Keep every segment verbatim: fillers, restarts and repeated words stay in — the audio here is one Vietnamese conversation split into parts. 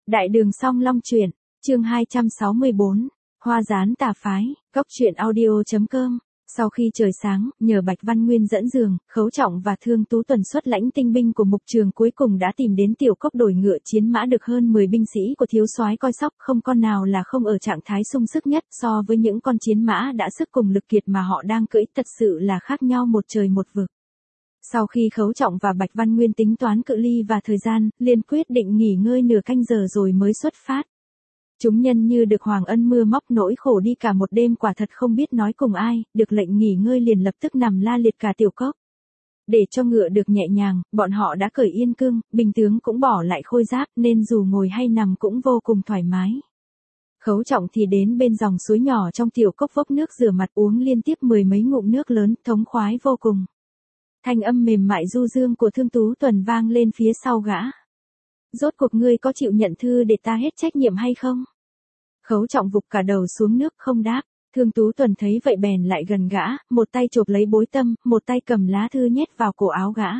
Đại đường song long truyện, chương hai trăm sáu mươi bốn, Hoa gián tà phái, góc truyện audio.com. Sau khi trời sáng, nhờ Bạch Văn Nguyên dẫn đường, Khấu Trọng và Thương Tú Tuần xuất lãnh tinh binh của Mục Trường cuối cùng đã tìm đến Tiểu Cốc đổi ngựa chiến mã được hơn mười binh sĩ của thiếu soái coi sóc, không con nào là không ở trạng thái sung sức nhất, so với những con chiến mã đã sức cùng lực kiệt mà họ đang cưỡi, thật sự là khác nhau một trời một vực. Sau khi Khấu Trọng và Bạch Văn Nguyên tính toán cự ly và thời gian, liền quyết định nghỉ ngơi nửa canh giờ rồi mới xuất phát. Chúng nhân như được Hoàng Ân mưa móc nỗi khổ đi cả một đêm, quả thật không biết nói cùng ai, được lệnh nghỉ ngơi liền lập tức nằm la liệt cả Tiểu Cốc. Để cho ngựa được nhẹ nhàng, bọn họ đã cởi yên cương, binh tướng cũng bỏ lại khôi giáp nên dù ngồi hay nằm cũng vô cùng thoải mái. Khấu Trọng thì đến bên dòng suối nhỏ trong Tiểu Cốc vốc nước rửa mặt uống liên tiếp mười mấy ngụm nước lớn, thống khoái vô cùng. Thanh âm mềm mại du dương của Thương Tú Tuần vang lên phía sau gã. Rốt cuộc ngươi có chịu nhận thư để ta hết trách nhiệm hay không? Khấu Trọng vụt cả đầu xuống nước không đáp. Thương Tú Tuần thấy vậy bèn lại gần gã, một tay chộp lấy bối tâm, một tay cầm lá thư nhét vào cổ áo gã.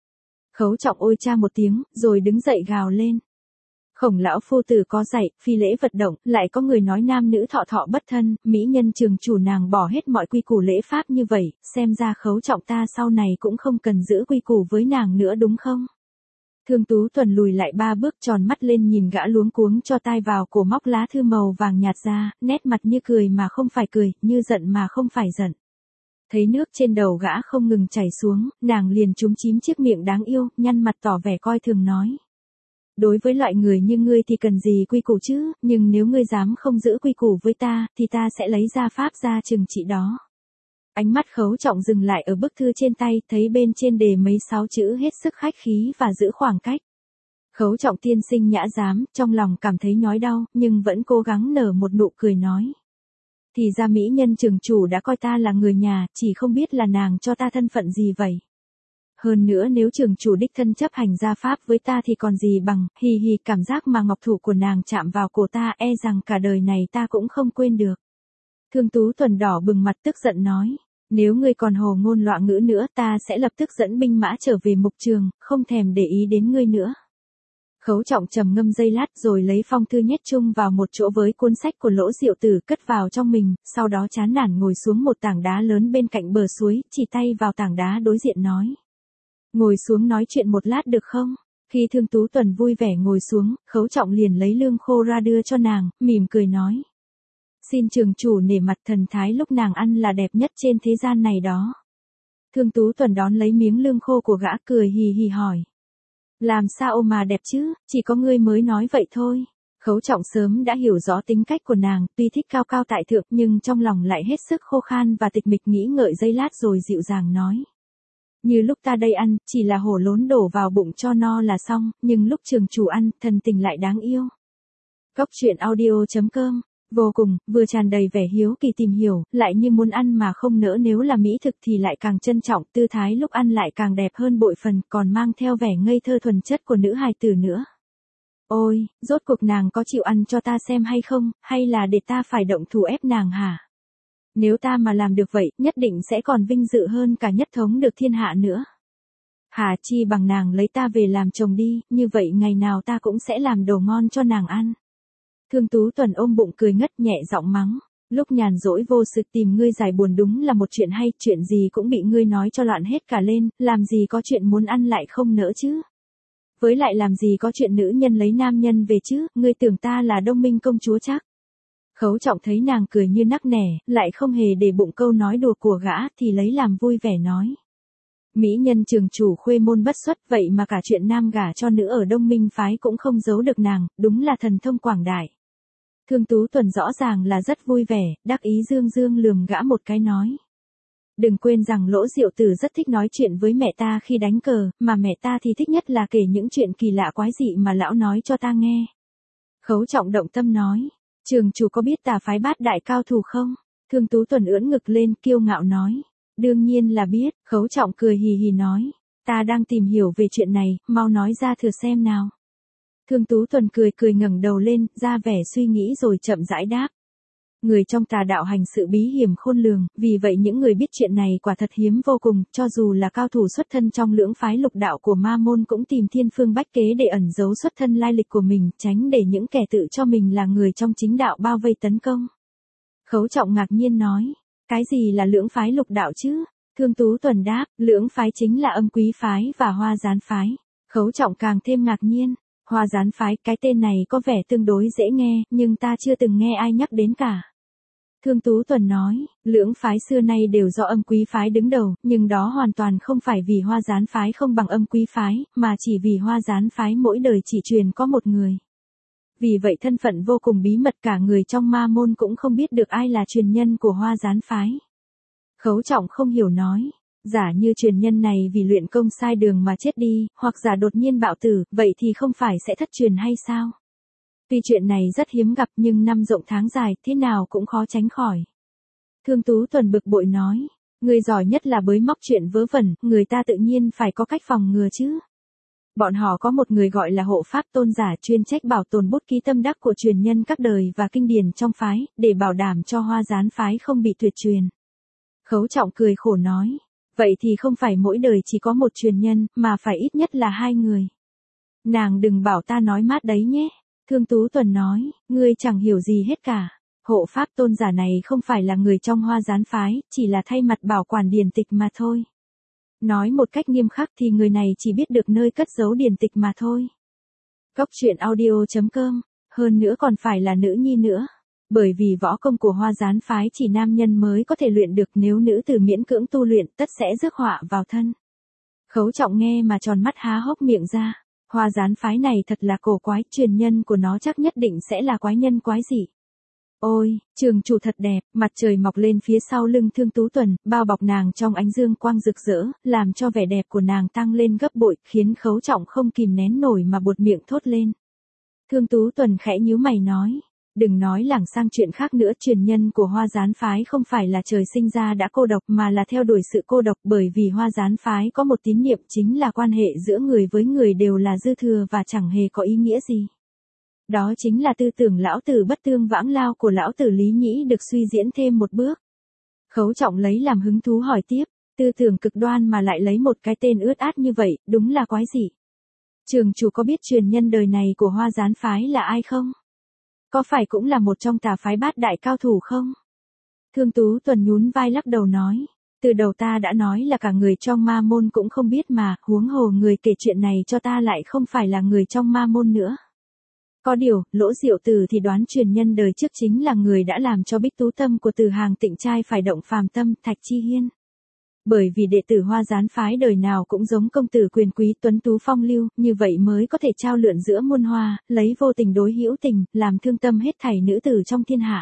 Khấu Trọng ôi cha một tiếng, rồi đứng dậy gào lên. Khổng lão phu tử có dạy, phi lễ vật động, lại có người nói nam nữ thọ thọ bất thân, mỹ nhân trường chủ nàng bỏ hết mọi quy củ lễ pháp như vậy, xem ra Khấu Trọng ta sau này cũng không cần giữ quy củ với nàng nữa đúng không? Thương Tú Tuần lùi lại ba bước tròn mắt lên nhìn gã luống cuống cho tay vào cổ móc lá thư màu vàng nhạt ra, nét mặt như cười mà không phải cười, như giận mà không phải giận. Thấy nước trên đầu gã không ngừng chảy xuống, nàng liền chúm chím chiếc miệng đáng yêu, nhăn mặt tỏ vẻ coi thường nói. Đối với loại người như ngươi thì cần gì quy củ chứ, nhưng nếu ngươi dám không giữ quy củ với ta, thì ta sẽ lấy ra pháp ra trừng trị đó. Ánh mắt Khấu Trọng dừng lại ở bức thư trên tay, thấy bên trên đề mấy sáu chữ hết sức khách khí và giữ khoảng cách. Khấu Trọng tiên sinh nhã dám, trong lòng cảm thấy nhói đau, nhưng vẫn cố gắng nở một nụ cười nói. Thì ra mỹ nhân trường chủ đã coi ta là người nhà, chỉ không biết là nàng cho ta thân phận gì vậy. Hơn nữa nếu trường chủ đích thân chấp hành gia pháp với ta thì còn gì bằng, hì hì, cảm giác mà ngọc thủ của nàng chạm vào cổ ta e rằng cả đời này ta cũng không quên được. Thương Tú Tuần đỏ bừng mặt tức giận nói. Nếu ngươi còn hồ ngôn loạn ngữ nữa ta sẽ lập tức dẫn binh mã trở về Mục Trường, không thèm để ý đến ngươi nữa. Khấu Trọng trầm ngâm giây lát rồi lấy phong thư nhét chung vào một chỗ với cuốn sách của Lỗ Diệu Tử cất vào trong mình, sau đó chán nản ngồi xuống một tảng đá lớn bên cạnh bờ suối, chỉ tay vào tảng đá đối diện nói. Ngồi xuống nói chuyện một lát được không? Khi Thương Tú Tuần vui vẻ ngồi xuống, Khấu Trọng liền lấy lương khô ra đưa cho nàng, mỉm cười nói. Xin trường chủ nể mặt, thần thái lúc nàng ăn là đẹp nhất trên thế gian này đó. Thương Tú Tuần đón lấy miếng lương khô của gã cười hì hì hỏi. Làm sao mà đẹp chứ, chỉ có ngươi mới nói vậy thôi. Khấu Trọng sớm đã hiểu rõ tính cách của nàng, tuy thích cao cao tại thượng nhưng trong lòng lại hết sức khô khan và tịch mịch, nghĩ ngợi giây lát rồi dịu dàng nói. Như lúc ta đây ăn, chỉ là hổ lốn đổ vào bụng cho no là xong, nhưng lúc trường chủ ăn, thần tình lại đáng yêu. Góc truyện audio.com. Vô cùng, vừa tràn đầy vẻ hiếu kỳ tìm hiểu, lại như muốn ăn mà không nỡ, nếu là mỹ thực thì lại càng trân trọng, tư thái lúc ăn lại càng đẹp hơn bội phần, còn mang theo vẻ ngây thơ thuần chất của nữ hài tử nữa. Ôi, rốt cuộc nàng có chịu ăn cho ta xem hay không, hay là để ta phải động thủ ép nàng hả? Nếu ta mà làm được vậy, nhất định sẽ còn vinh dự hơn cả nhất thống được thiên hạ nữa. Hà chi bằng nàng lấy ta về làm chồng đi, như vậy ngày nào ta cũng sẽ làm đồ ngon cho nàng ăn. Thương Tú Tuần ôm bụng cười ngất, nhẹ giọng mắng. Lúc nhàn rỗi vô sự tìm ngươi giải buồn đúng là một chuyện hay, chuyện gì cũng bị ngươi nói cho loạn hết cả lên, làm gì có chuyện muốn ăn lại không nỡ chứ. Với lại làm gì có chuyện nữ nhân lấy nam nhân về chứ, ngươi tưởng ta là Đông Minh công chúa chắc. Khấu Trọng thấy nàng cười như nắc nẻ, lại không hề để bụng câu nói đùa của gã thì lấy làm vui vẻ nói. Mỹ nhân trường chủ khuê môn bất xuất, vậy mà cả chuyện nam gả cho nữ ở Đông Minh phái cũng không giấu được nàng, đúng là thần thông quảng đại. Thương Tú Tuần rõ ràng là rất vui vẻ, đắc ý dương dương lườm gã một cái nói. Đừng quên rằng Lỗ Diệu Tử rất thích nói chuyện với mẹ ta khi đánh cờ, mà mẹ ta thì thích nhất là kể những chuyện kỳ lạ quái dị mà lão nói cho ta nghe. Khấu Trọng động tâm nói, trường chủ có biết tà phái Bát Đại cao thủ không? Thương Tú Tuần ưỡn ngực lên kiêu ngạo nói. Đương nhiên là biết, Khấu Trọng cười hì hì nói. Ta đang tìm hiểu về chuyện này, mau nói ra thử xem nào. Thương Tú Tuần cười cười ngẩng đầu lên, ra vẻ suy nghĩ rồi chậm rãi đáp. Người trong tà đạo hành sự bí hiểm khôn lường, vì vậy những người biết chuyện này quả thật hiếm vô cùng, cho dù là cao thủ xuất thân trong lưỡng phái lục đạo của ma môn cũng tìm thiên phương bách kế để ẩn giấu xuất thân lai lịch của mình, tránh để những kẻ tự cho mình là người trong chính đạo bao vây tấn công. Khấu Trọng ngạc nhiên nói, cái gì là lưỡng phái lục đạo chứ? Thương Tú Tuần đáp, lưỡng phái chính là Âm Quý phái và Hoa Gián phái. Khấu Trọng càng thêm ngạc nhiên, Hoa Gián phái, cái tên này có vẻ tương đối dễ nghe, nhưng ta chưa từng nghe ai nhắc đến cả. Thương Tú Tuần nói, lưỡng phái xưa nay đều do Âm Quý phái đứng đầu, nhưng đó hoàn toàn không phải vì Hoa Gián phái không bằng Âm Quý phái, mà chỉ vì Hoa Gián phái mỗi đời chỉ truyền có một người. Vì vậy thân phận vô cùng bí mật, cả người trong ma môn cũng không biết được ai là truyền nhân của Hoa Gián phái. Khấu Trọng không hiểu nói, giả như truyền nhân này vì luyện công sai đường mà chết đi, hoặc giả đột nhiên bạo tử, vậy thì không phải sẽ thất truyền hay sao? Tuy chuyện này rất hiếm gặp nhưng năm rộng tháng dài, thế nào cũng khó tránh khỏi. Thương Tú Tuần bực bội nói, người giỏi nhất là bới móc chuyện vớ vẩn, người ta tự nhiên phải có cách phòng ngừa chứ. Bọn họ có một người gọi là hộ pháp tôn giả chuyên trách bảo tồn bút ký tâm đắc của truyền nhân các đời và kinh điển trong phái, để bảo đảm cho Hoa Gián phái không bị tuyệt truyền. Khấu Trọng cười khổ nói, vậy thì không phải mỗi đời chỉ có một truyền nhân, mà phải ít nhất là hai người. Nàng đừng bảo ta nói mát đấy nhé. Thương Tú Tuần nói, ngươi chẳng hiểu gì hết cả. Hộ pháp tôn giả này không phải là người trong Hoa Gián phái, chỉ là thay mặt bảo quản điển tịch mà thôi. Nói một cách nghiêm khắc thì người này chỉ biết được nơi cất giấu điển tịch mà thôi. Cốc truyện audio chấm com, hơn nữa còn phải là nữ nhi nữa. Bởi vì võ công của Hoa Gián phái chỉ nam nhân mới có thể luyện được, nếu nữ tử miễn cưỡng tu luyện tất sẽ rước họa vào thân. Khấu Trọng nghe mà tròn mắt há hốc miệng ra. Hoa Gián phái này thật là cổ quái, truyền nhân của nó chắc nhất định sẽ là quái nhân quái dị. Ôi, trường chủ thật đẹp, mặt trời mọc lên phía sau lưng Thương Tú Tuần, bao bọc nàng trong ánh dương quang rực rỡ, làm cho vẻ đẹp của nàng tăng lên gấp bội, khiến Khấu Trọng không kìm nén nổi mà buột miệng thốt lên. Thương Tú Tuần khẽ nhíu mày nói, đừng nói lảng sang chuyện khác nữa, truyền nhân của Hoa Gián phái không phải là trời sinh ra đã cô độc mà là theo đuổi sự cô độc, bởi vì Hoa Gián phái có một tín niệm chính là quan hệ giữa người với người đều là dư thừa và chẳng hề có ý nghĩa gì. Đó chính là tư tưởng lão tử bất tương vãng lao của lão tử Lý Nhĩ được suy diễn thêm một bước. Khấu Trọng lấy làm hứng thú hỏi tiếp, tư tưởng cực đoan mà lại lấy một cái tên ướt át như vậy, đúng là quái dị. Trường chủ có biết truyền nhân đời này của Hoa Gián phái là ai không? Có phải cũng là một trong tà phái bát đại cao thủ không? Thương Tú Tuần nhún vai lắc đầu nói, từ đầu ta đã nói là cả người trong ma môn cũng không biết mà, huống hồ người kể chuyện này cho ta lại không phải là người trong ma môn nữa. Có điều, Lỗ Diệu Tử thì đoán truyền nhân đời trước chính là người đã làm cho Bích Tú tâm của Từ Hàng Tịnh trai phải động phàm tâm, Thạch Chi Hiên. Bởi vì đệ tử Hoa Gián phái đời nào cũng giống công tử quyền quý tuấn tú phong lưu, như vậy mới có thể trao lượn giữa muôn hoa, lấy vô tình đối hữu tình, làm thương tâm hết thảy nữ tử trong thiên hạ.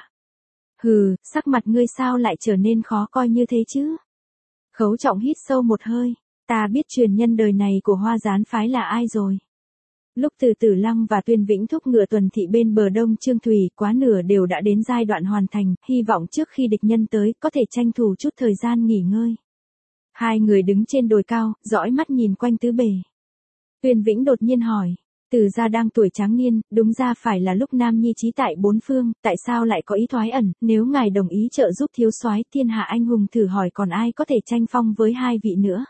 Hừ, sắc mặt ngươi sao lại trở nên khó coi như thế chứ? Khấu Trọng hít sâu một hơi, ta biết truyền nhân đời này của Hoa Gián phái là ai rồi. Lúc Từ Tử Lăng và Tuyên Vĩnh thúc ngựa tuần thị bên bờ đông Trương Thủy, quá nửa đều đã đến giai đoạn hoàn thành, hy vọng trước khi địch nhân tới, có thể tranh thủ chút thời gian nghỉ ngơi. Hai người đứng trên đồi cao, dõi mắt nhìn quanh tứ bề. Tuyên Vĩnh đột nhiên hỏi, Từ gia đang tuổi tráng niên, đúng ra phải là lúc nam nhi trí tại bốn phương, tại sao lại có ý thoái ẩn, nếu ngài đồng ý trợ giúp thiếu soái thiên hạ anh hùng, thử hỏi còn ai có thể tranh phong với hai vị nữa.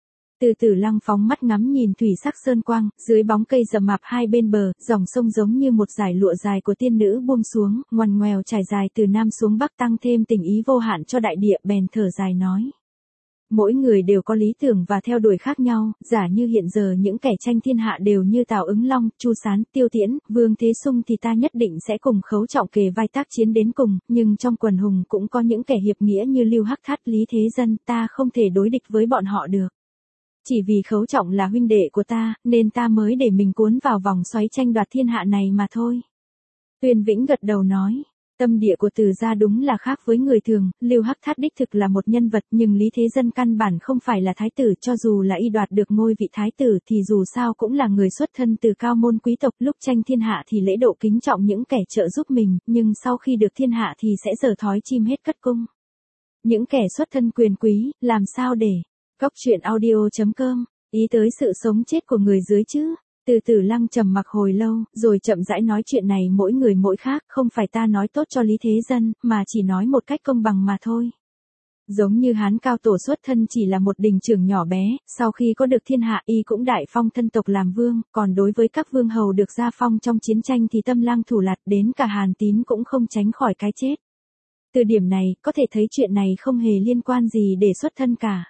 Từ Tử Lăng phóng mắt ngắm nhìn thủy sắc sơn quang, dưới bóng cây rậm rạp hai bên bờ, dòng sông giống như một dải lụa dài của tiên nữ buông xuống, ngoằn ngoèo trải dài từ nam xuống bắc, tăng thêm tình ý vô hạn cho đại địa. Bèn thở dài nói, mỗi người đều có lý tưởng và theo đuổi khác nhau, giả như hiện giờ những kẻ tranh thiên hạ đều như Tào Ứng Long, Chu Sán, Tiêu Tiễn, Vương Thế Sung thì ta nhất định sẽ cùng Khấu Trọng kề vai tác chiến đến cùng, nhưng trong quần hùng cũng có những kẻ hiệp nghĩa như Lưu Hắc Thát, Lý Thế Dân, ta không thể đối địch với bọn họ được. Chỉ vì Khấu Trọng là huynh đệ của ta, nên ta mới để mình cuốn vào vòng xoáy tranh đoạt thiên hạ này mà thôi. Tuyên Vĩnh gật đầu nói, tâm địa của Từ gia đúng là khác với người thường, Lưu Hắc Thát đích thực là một nhân vật, nhưng Lý Thế Dân căn bản không phải là thái tử, cho dù là y đoạt được ngôi vị thái tử thì dù sao cũng là người xuất thân từ cao môn quý tộc, lúc tranh thiên hạ thì lễ độ kính trọng những kẻ trợ giúp mình, nhưng sau khi được thiên hạ thì sẽ giở thói chim hết cất cung. Những kẻ xuất thân quyền quý, làm sao để Cốc truyện audio chấm com, ý tới sự sống chết của người dưới chứ? Từ Tử Lăng trầm mặc hồi lâu, rồi chậm rãi nói chuyện này mỗi người mỗi khác, không phải ta nói tốt cho Lý Thế Dân, mà chỉ nói một cách công bằng mà thôi. Giống như Hán Cao Tổ xuất thân chỉ là một đình trưởng nhỏ bé, sau khi có được thiên hạ y cũng đại phong thân tộc làm vương, còn đối với các vương hầu được gia phong trong chiến tranh thì tâm lang thủ lạt, đến cả Hàn Tín cũng không tránh khỏi cái chết. Từ điểm này, có thể thấy chuyện này không hề liên quan gì để xuất thân cả.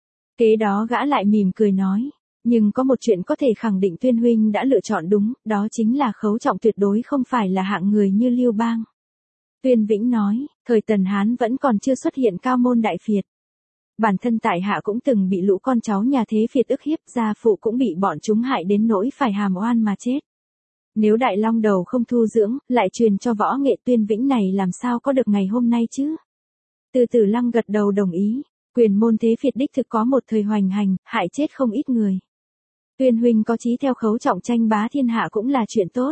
Kế đó gã lại mỉm cười nói, nhưng có một chuyện có thể khẳng định Tuyên huynh đã lựa chọn đúng, đó chính là Khấu Trọng tuyệt đối không phải là hạng người như Lưu Bang. Tuyên Vĩnh nói, thời Tần Hán vẫn còn chưa xuất hiện cao môn đại phiệt. Bản thân tại hạ cũng từng bị lũ con cháu nhà thế phiệt ức hiếp, gia phụ cũng bị bọn chúng hại đến nỗi phải hàm oan mà chết. Nếu Đại Long Đầu không thu dưỡng, lại truyền cho võ nghệ Tuyên Vĩnh này làm sao có được ngày hôm nay chứ? Từ Tử Lăng gật đầu đồng ý, quyền môn thế phiệt đích thực có một thời hoành hành, hại chết không ít người. Tuyên huynh có chí theo Khấu Trọng tranh bá thiên hạ cũng là chuyện tốt.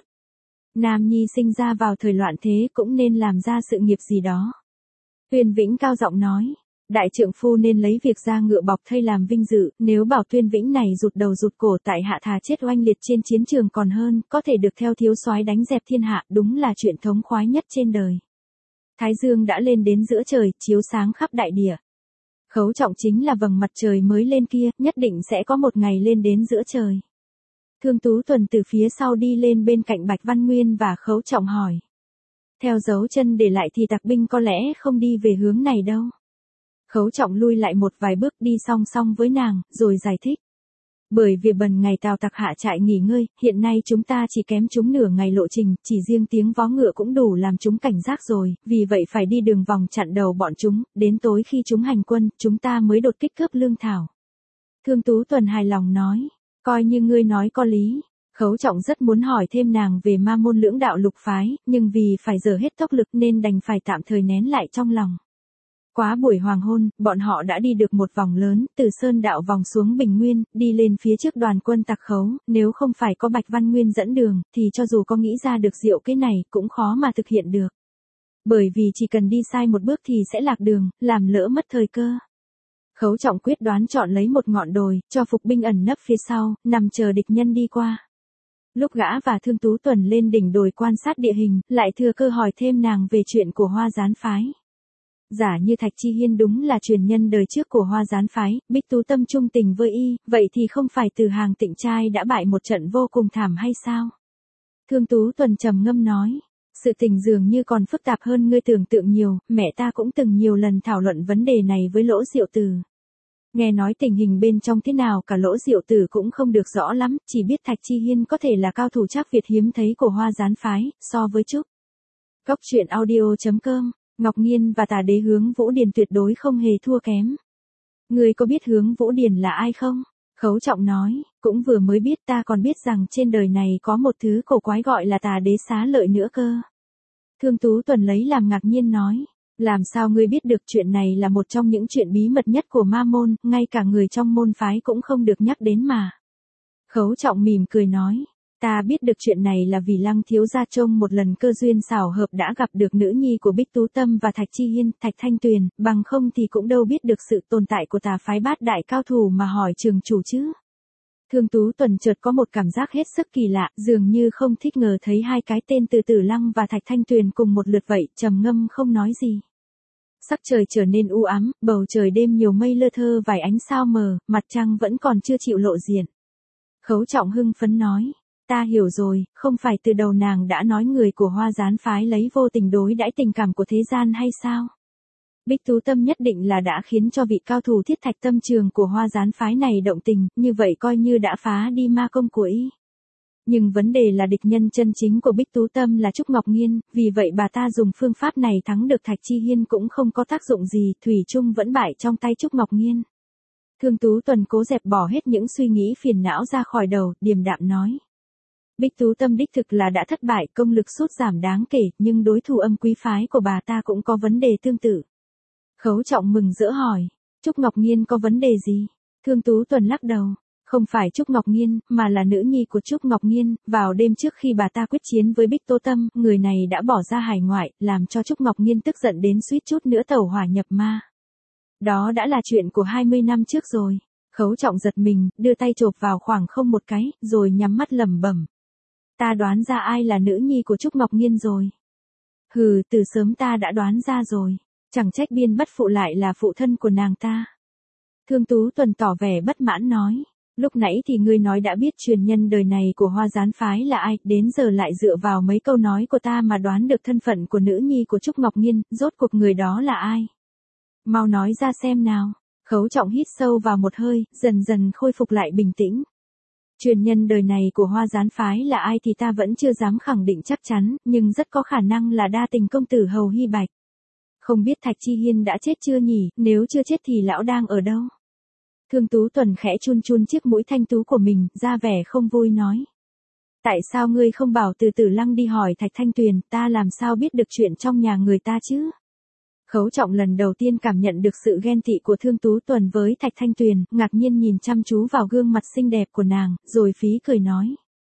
Nam nhi sinh ra vào thời loạn thế cũng nên làm ra sự nghiệp gì đó. Tuyên Vĩnh cao giọng nói, đại trượng phu nên lấy việc ra ngựa bọc thây làm vinh dự, nếu bảo Tuyên Vĩnh này rụt đầu rụt cổ tại hạ thà chết oanh liệt trên chiến trường còn hơn, có thể được theo thiếu soái đánh dẹp thiên hạ, đúng là chuyện thống khoái nhất trên đời. Thái dương đã lên đến giữa trời, chiếu sáng khắp đại địa. Khấu Trọng chính là vầng mặt trời mới lên kia, nhất định sẽ có một ngày lên đến giữa trời. Thương Tú Tuần từ phía sau đi lên bên cạnh Bạch Văn Nguyên và Khấu Trọng hỏi. Theo dấu chân để lại thì tặc binh có lẽ không đi về hướng này đâu. Khấu Trọng lui lại một vài bước đi song song với nàng, rồi giải thích. Bởi vì bần ngày Tào tặc hạ trại nghỉ ngơi, hiện nay chúng ta chỉ kém chúng nửa ngày lộ trình, chỉ riêng tiếng vó ngựa cũng đủ làm chúng cảnh giác rồi, vì vậy phải đi đường vòng chặn đầu bọn chúng, đến tối khi chúng hành quân, chúng ta mới đột kích cướp lương thảo. Thương Tú Tuần hài lòng nói, coi như ngươi nói có lý. Khấu Trọng rất muốn hỏi thêm nàng về ma môn lưỡng đạo lục phái, nhưng vì phải dở hết tốc lực nên đành phải tạm thời nén lại trong lòng. Quá buổi hoàng hôn, bọn họ đã đi được một vòng lớn, từ Sơn Đạo vòng xuống Bình Nguyên, đi lên phía trước đoàn quân tặc Khấu, nếu không phải có Bạch Văn Nguyên dẫn đường, thì cho dù có nghĩ ra được diệu kế này, cũng khó mà thực hiện được. Bởi vì chỉ cần đi sai một bước thì sẽ lạc đường, làm lỡ mất thời cơ. Khấu Trọng quyết đoán chọn lấy một ngọn đồi, cho phục binh ẩn nấp phía sau, nằm chờ địch nhân đi qua. Lúc gã và Thương Tú Tuần lên đỉnh đồi quan sát địa hình, lại thừa cơ hỏi thêm nàng về chuyện của Hoa Gián phái. Giả như Thạch Chi Hiên đúng là truyền nhân đời trước của Hoa Gián phái, Bích Tú Tâm trung tình với y, vậy thì không phải Từ Hàng Tịnh trai đã bại một trận vô cùng thảm hay sao? Thương Tú Tuần trầm ngâm nói, sự tình dường như còn phức tạp hơn ngươi tưởng tượng nhiều, mẹ ta cũng từng nhiều lần thảo luận vấn đề này với Lỗ Diệu Tử. Nghe nói tình hình bên trong thế nào cả Lỗ Diệu Tử cũng không được rõ lắm, chỉ biết Thạch Chi Hiên có thể là cao thủ trác Việt hiếm thấy của Hoa Gián phái, so với Trúc. Góc truyện audio chấm com, Ngọc Nghiên và Tà Đế Hướng Vũ Điền tuyệt đối không hề thua kém. Ngươi có biết Hướng Vũ Điền là ai không? Khấu Trọng nói, cũng vừa mới biết, ta còn biết rằng trên đời này có một thứ cổ quái gọi là Tà Đế Xá Lợi nữa cơ. Thương Tú Tuần lấy làm ngạc nhiên nói, làm sao ngươi biết được chuyện này là một trong những chuyện bí mật nhất của ma môn, ngay cả người trong môn phái cũng không được nhắc đến mà. Khấu Trọng mỉm cười nói, ta biết được chuyện này là vì Lăng thiếu gia trông một lần cơ duyên xảo hợp đã gặp được nữ nhi của Bích Tú Tâm và Thạch Chi Hiên, Thạch Thanh Tuyền, bằng không thì cũng đâu biết được sự tồn tại của tà phái bát đại cao thủ mà hỏi trường chủ chứ. Thương Tú Tuần chợt có một cảm giác hết sức kỳ lạ, dường như không thích ngờ thấy hai cái tên Từ Tử Lăng và Thạch Thanh Tuyền cùng một lượt vậy, trầm ngâm không nói gì. Sắc trời trở nên u ám, bầu trời đêm nhiều mây lơ thơ vài ánh sao mờ, mặt trăng vẫn còn chưa chịu lộ diện. Khấu Trọng hưng phấn nói, ta hiểu rồi, không phải từ đầu nàng đã nói người của Hoa Gián phái lấy vô tình đối đãi tình cảm của thế gian hay sao? Bích Tú Tâm nhất định là đã khiến cho vị cao thủ Thiết Thạch Tâm Trường của Hoa Gián phái này động tình, như vậy coi như đã phá đi ma công của y. Nhưng vấn đề là địch nhân chân chính của Bích Tú Tâm là Trúc Ngọc Nghiên, vì vậy bà ta dùng phương pháp này thắng được Thạch Chi Hiên cũng không có tác dụng gì, thủy chung vẫn bại trong tay Trúc Ngọc Nghiên. Thương Tú Tuần cố dẹp bỏ hết những suy nghĩ phiền não ra khỏi đầu, điềm đạm nói. Bích Tú Tâm đích thực là đã thất bại, công lực sút giảm đáng kể, nhưng đối thủ Âm Quý phái của bà ta cũng có vấn đề tương tự. Khấu Trọng mừng rỡ hỏi, Trúc Ngọc Nghiên có vấn đề gì? Thương Tú Tuần lắc đầu, không phải Trúc Ngọc Nghiên, mà là nữ nhi của Trúc Ngọc Nghiên, vào đêm trước khi bà ta quyết chiến với Bích Tú Tâm, người này đã bỏ ra hải ngoại, làm cho Trúc Ngọc Nghiên tức giận đến suýt chút nữa tẩu hỏa nhập ma. Đó đã là chuyện của hai mươi năm trước rồi. Khấu Trọng giật mình, đưa tay chộp vào khoảng không một cái, rồi nhắm mắt lẩm bẩm. Ta đoán ra ai là nữ nhi của Trúc Ngọc Nhiên rồi. Hừ, từ sớm ta đã đoán ra rồi. Chẳng trách Biên Bất Phụ lại là phụ thân của nàng ta. Thương Tú Tuần tỏ vẻ bất mãn nói. Lúc nãy thì ngươi nói đã biết truyền nhân đời này của Hoa Gián phái là ai, đến giờ lại dựa vào mấy câu nói của ta mà đoán được thân phận của nữ nhi của Trúc Ngọc Nhiên, rốt cuộc người đó là ai? Mau nói ra xem nào. Khấu Trọng hít sâu vào một hơi, dần dần khôi phục lại bình tĩnh. Truyền nhân đời này của Hoa Gián phái là ai thì ta vẫn chưa dám khẳng định chắc chắn, nhưng rất có khả năng là đa tình công tử Hầu Hy Bạch. Không biết Thạch Chi Hiên đã chết chưa nhỉ, nếu chưa chết thì lão đang ở đâu? Thương Tú Tuần khẽ chun chun chiếc mũi thanh tú của mình, ra vẻ không vui nói. Tại sao ngươi không bảo từ Tử Lăng đi hỏi Thạch Thanh Tuyền, ta làm sao biết được chuyện trong nhà người ta chứ? Khấu Trọng lần đầu tiên cảm nhận được sự ghen tị của Thương Tú Tuần với Thạch Thanh Tuyền, ngạc nhiên nhìn chăm chú vào gương mặt xinh đẹp của nàng, rồi phí cười nói.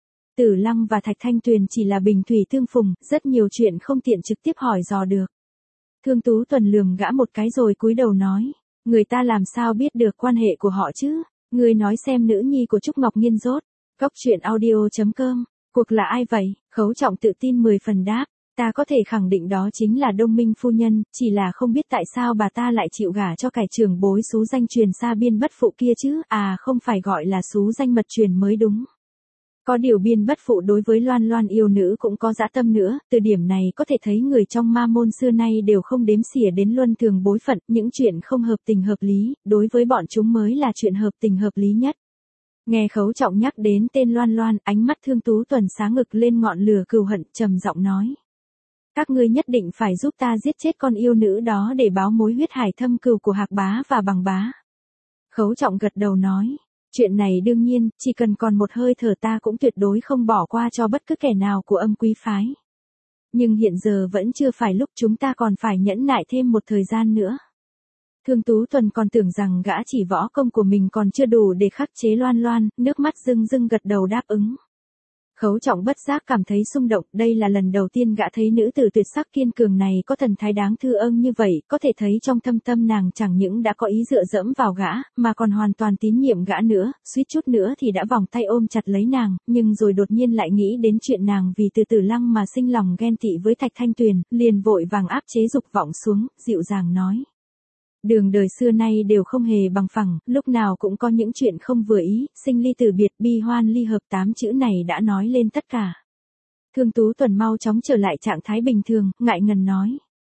Tử Lăng và Thạch Thanh Tuyền chỉ là bình thủy tương phùng, rất nhiều chuyện không tiện trực tiếp hỏi dò được. Thương Tú Tuần lườm gã một cái rồi cúi đầu nói. Người ta làm sao biết được quan hệ của họ chứ? Ngươi nói xem nữ nhi của Trúc Ngọc Nhiên rốt. Cóc truyện audio chấm com. Cuộc là ai vậy? Khấu Trọng tự tin mười phần đáp. Ta có thể khẳng định đó chính là Đông Minh phu nhân, chỉ là không biết tại sao bà ta lại chịu gả cho cải trưởng bối xú danh truyền xa Biên Bất Phụ kia chứ, à không phải gọi là xú danh mật truyền mới đúng. Có điều Biên Bất Phụ đối với Loan Loan yêu nữ cũng có dã tâm nữa, từ điểm này có thể thấy người trong ma môn xưa nay đều không đếm xỉa đến luân thường bối phận, những chuyện không hợp tình hợp lý, đối với bọn chúng mới là chuyện hợp tình hợp lý nhất. Nghe Khấu Trọng nhắc đến tên Loan Loan, ánh mắt Thương Tú Tuần sáng ngực lên ngọn lửa cừu hận, trầm giọng nói. Các ngươi nhất định phải giúp ta giết chết con yêu nữ đó để báo mối huyết hải thâm cừu của Hạc Bá và Bằng Bá. Khấu Trọng gật đầu nói. Chuyện này đương nhiên, chỉ cần còn một hơi thở ta cũng tuyệt đối không bỏ qua cho bất cứ kẻ nào của Âm Quý phái. Nhưng hiện giờ vẫn chưa phải lúc chúng ta còn phải nhẫn nại thêm một thời gian nữa. Thương Tú Tuần còn tưởng rằng gã chỉ võ công của mình còn chưa đủ để khắc chế Loan Loan, nước mắt rưng rưng gật đầu đáp ứng. Khấu Trọng bất giác cảm thấy xung động, đây là lần đầu tiên gã thấy nữ tử tuyệt sắc kiên cường này có thần thái đáng thư ân như vậy, có thể thấy trong thâm tâm nàng chẳng những đã có ý dựa dẫm vào gã, mà còn hoàn toàn tín nhiệm gã nữa, suýt chút nữa thì đã vòng tay ôm chặt lấy nàng, nhưng rồi đột nhiên lại nghĩ đến chuyện nàng vì Từ Tử Lăng mà sinh lòng ghen tị với Thạch Thanh Tuyền, liền vội vàng áp chế dục vọng xuống, dịu dàng nói. Đường đời xưa nay đều không hề bằng phẳng, lúc nào cũng có những chuyện không vừa ý, sinh ly tử biệt bi hoan ly hợp tám chữ này đã nói lên tất cả. Thương Tú Tuần mau chóng trở lại trạng thái bình thường, ngại ngần nói.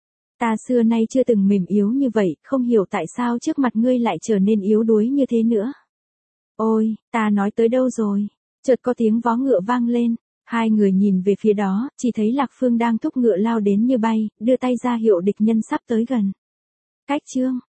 Ta xưa nay chưa từng mềm yếu như vậy, không hiểu tại sao trước mặt ngươi lại trở nên yếu đuối như thế nữa. Ôi, ta nói tới đâu rồi? Chợt có tiếng vó ngựa vang lên. Hai người nhìn về phía đó, chỉ thấy Lạc Phương đang thúc ngựa lao đến như bay, đưa tay ra hiệu địch nhân sắp tới gần. Cách chương